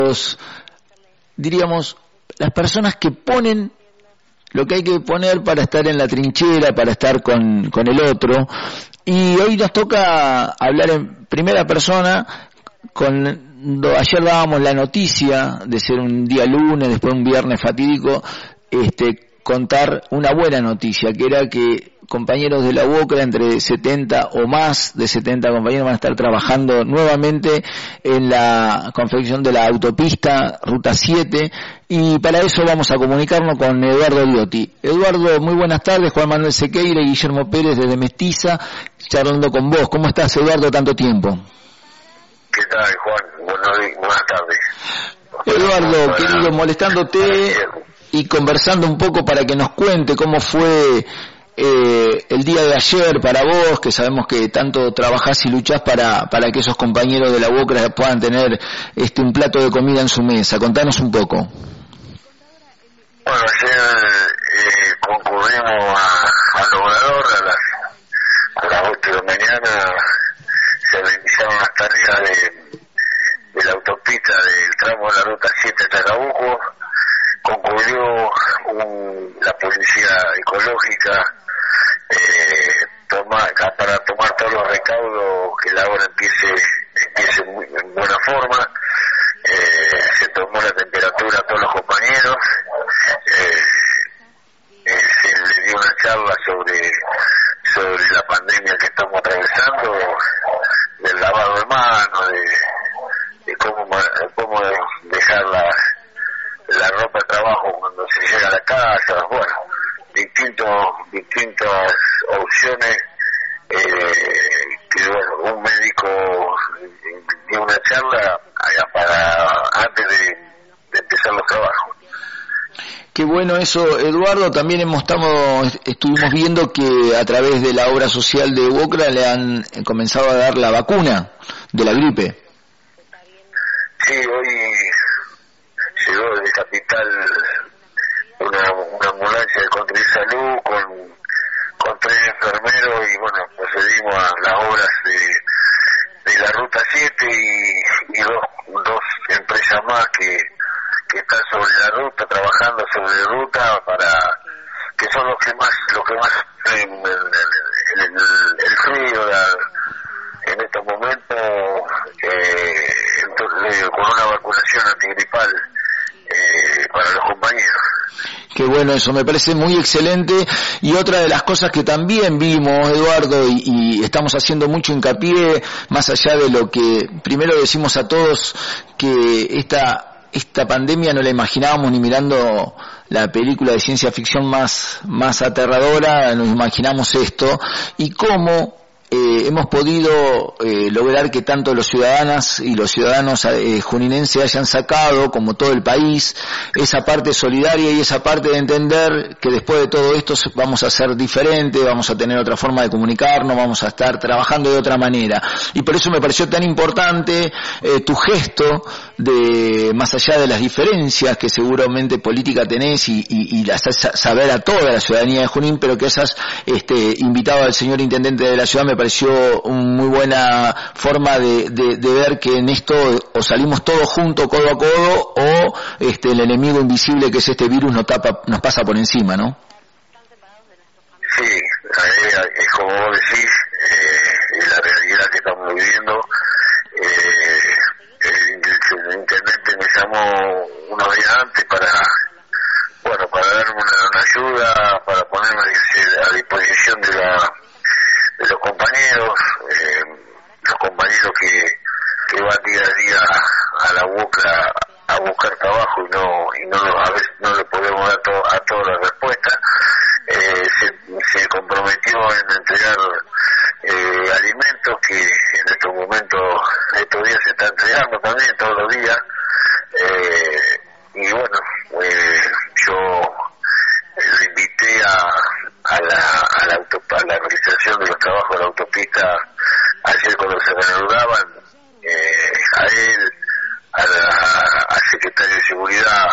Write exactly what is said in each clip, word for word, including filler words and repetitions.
los, diríamos, las personas que ponen lo que hay que poner para estar en la trinchera, para estar con, con el otro. Y hoy nos toca hablar en primera persona. Con, ayer dábamos la noticia de ser un día lunes, después un viernes fatídico, este, contar una buena noticia, que era que compañeros de la U O C R A, entre setenta o más de setenta compañeros, van a estar trabajando nuevamente en la confección de la autopista Ruta siete, y para eso vamos a comunicarnos con Eduardo Liotti. Eduardo, muy buenas tardes. Juan Manuel Sequeira y Guillermo Pérez desde Mestiza, charlando con vos. ¿Cómo estás, Eduardo, tanto tiempo? ¿Qué tal, Juan? Buenas, buenas tardes. Eduardo, Para... querido, molestándote y conversando un poco para que nos cuente cómo fue eh, el día de ayer para vos, que sabemos que tanto trabajás y luchás para para que esos compañeros de la U O C R A puedan tener este un plato de comida en su mesa. Contanos un poco. Bueno, ayer eh, concurrimos a, al Obrador a las, a las ocho de la mañana. Se realizaron las tareas de, de la autopista del tramo de la Ruta siete a Chacabuco. Concurrió un, la policía ecológica eh, toma, para tomar todos los recaudos, que la obra empiece, empiece muy, en buena forma. Eh, se tomó la temperatura a todos los compañeros. Eh, eh, se le dio una charla sobre, sobre la pandemia que estamos atravesando, del lavado de manos, de, de cómo, cómo dejar la, la ropa de trabajo cuando se llega a la casa, bueno, distintos, distintas opciones, eh, que bueno, un médico dio una charla para antes de, de empezar los trabajos. Qué bueno eso, Eduardo. También hemos estamos, estuvimos viendo que a través de la obra social de U O C R A le han comenzado a dar la vacuna de la gripe. Sí, hoy llegó desde Capital una, una ambulancia de Control Salud con, con tres enfermeros y bueno, procedimos a las obras de, de la Ruta siete y, y dos, dos empresas más que que están sobre la ruta, trabajando sobre la ruta, para que son los que más, los que más el, el, el, el frío la, en estos momentos, eh, entonces, con una vacunación antigripal eh, para los compañeros. Qué bueno eso, me parece muy excelente. Y otra de las cosas que también vimos, Eduardo, y, y estamos haciendo mucho hincapié, más allá de lo que primero decimos a todos, que esta esta pandemia no la imaginábamos ni mirando la película de ciencia ficción más más aterradora, nos imaginamos esto, y cómo eh, hemos podido eh, lograr que tanto los ciudadanas y los ciudadanos eh, juninenses hayan sacado, como todo el país, esa parte solidaria y esa parte de entender que después de todo esto vamos a ser diferentes, vamos a tener otra forma de comunicarnos, vamos a estar trabajando de otra manera. Y por eso me pareció tan importante eh, tu gesto de, más allá de las diferencias que seguramente política tenés y, y, y las haces saber a toda la ciudadanía de Junín, pero que hayas este, invitado al señor intendente de la ciudad. Me pareció una muy buena forma de, de, de ver que en esto o salimos todos juntos codo a codo, o este, el enemigo invisible que es este virus nos tapa, nos pasa por encima, ¿no? Sí, es como vos decís, eh, es la realidad que estamos viviendo. Eh, el, el intendente me llamó unos días antes para, bueno, para darme una, una ayuda, para ponerme a disposición de la de los compañeros, eh, los compañeros que, que van día a día a la U O C R A a buscar trabajo y no y no a veces no le podemos dar to, a todas las respuestas. Eh, se, se comprometió en entregar eh, alimentos que en estos momentos, estos días se está entregando también todos los días, eh, y bueno, eh, yo le invité a a la a la, auto, a la realización de los trabajos de la autopista ayer cuando se reanudaban, eh, a él, a la, al secretario de seguridad,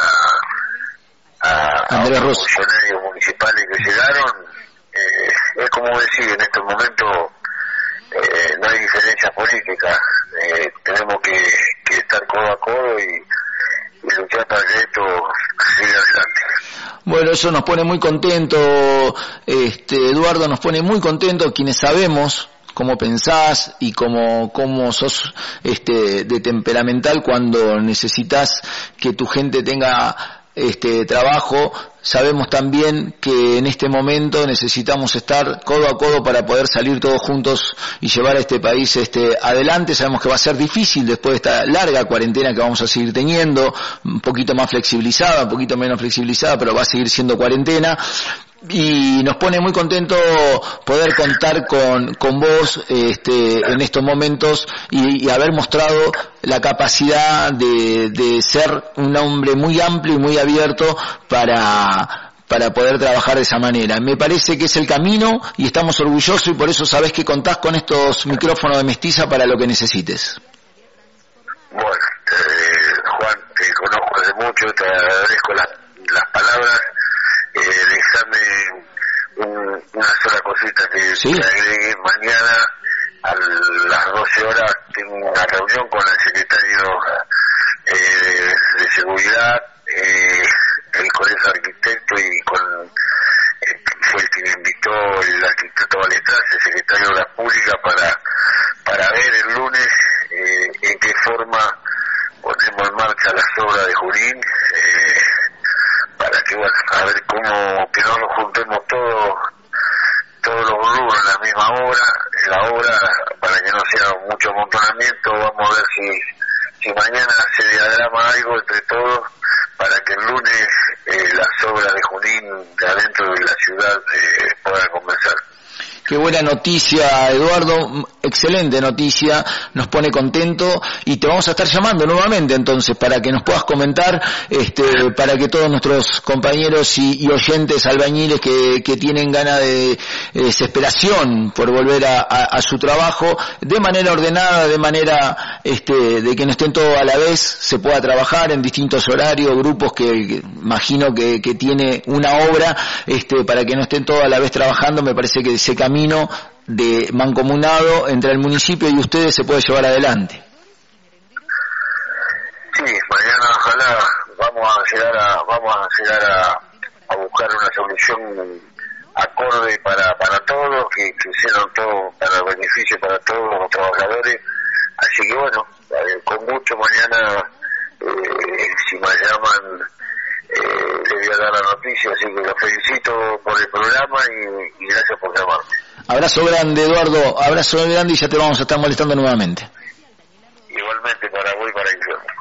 a, a, a otros funcionarios municipales que llegaron. Eh, es como decir, en estos momentos eh, no hay diferencias políticas, eh, tenemos que, que estar codo a codo y, y luchar para que esto siga adelante. Bueno, eso nos pone muy contento, este, Eduardo, nos pone muy contento quienes sabemos cómo pensás y cómo, cómo sos este, de temperamental cuando necesitas que tu gente tenga este trabajo. Sabemos también que en este momento necesitamos estar codo a codo para poder salir todos juntos y llevar a este país este adelante. Sabemos que va a ser difícil después de esta larga cuarentena que vamos a seguir teniendo, un poquito más flexibilizada, un poquito menos flexibilizada, pero va a seguir siendo cuarentena. Y nos pone muy contento poder contar con, con vos este, en estos momentos y, y haber mostrado la capacidad de, de ser un hombre muy amplio y muy abierto para, para poder trabajar de esa manera. Me parece que es el camino y estamos orgullosos y por eso sabés que contás con estos micrófonos de Mestiza para lo que necesites. Bueno, eh, Juan, te conozco hace mucho, te agradezco la, las palabras. Eh, déjame un, una sola cosita que ¿Sí? te agregue. Mañana a las doce horas tengo una reunión con el secretario eh, de Seguridad, eh, el Colegio Arquitecto y con eh, fue el que me invitó el arquitecto Balestras, el secretario de la Pública, para, para ver el lunes eh, en qué forma ponemos en marcha las obras de Junín, eh, para que, bueno, a ver cómo, que no nos juntemos todos, todos los rubros en la misma obra, en la obra, para que no sea mucho amontonamiento. Vamos a ver si, si mañana se diagrama algo entre todos, para que el lunes eh, las obras de Junín de adentro de la ciudad eh, puedan comenzar. Qué buena noticia, Eduardo, excelente noticia, nos pone contento y te vamos a estar llamando nuevamente entonces para que nos puedas comentar, este, para que todos nuestros compañeros y, y oyentes albañiles que, que tienen ganas de eh, desesperación por volver a, a, a su trabajo, de manera ordenada, de manera este, de que no estén todos a la vez, se pueda trabajar en distintos horarios, grupos que, que imagino que, que tiene una obra, este, para que no estén todos a la vez trabajando. Me parece que ese camino de mancomunado entre el municipio y ustedes se puede llevar adelante. Sí, mañana ojalá vamos a llegar a vamos a llegar a, a buscar una solución acorde para para todos, que, que hicieron todo para el beneficio para todos los trabajadores. Así que bueno, eh, con mucho mañana eh, si me llaman eh, les voy a dar la noticia, así que los felicito por el programa y, y gracias por llamarme. Abrazo grande, Eduardo, abrazo grande y ya te vamos a estar molestando nuevamente. Igualmente para vos y para ellos.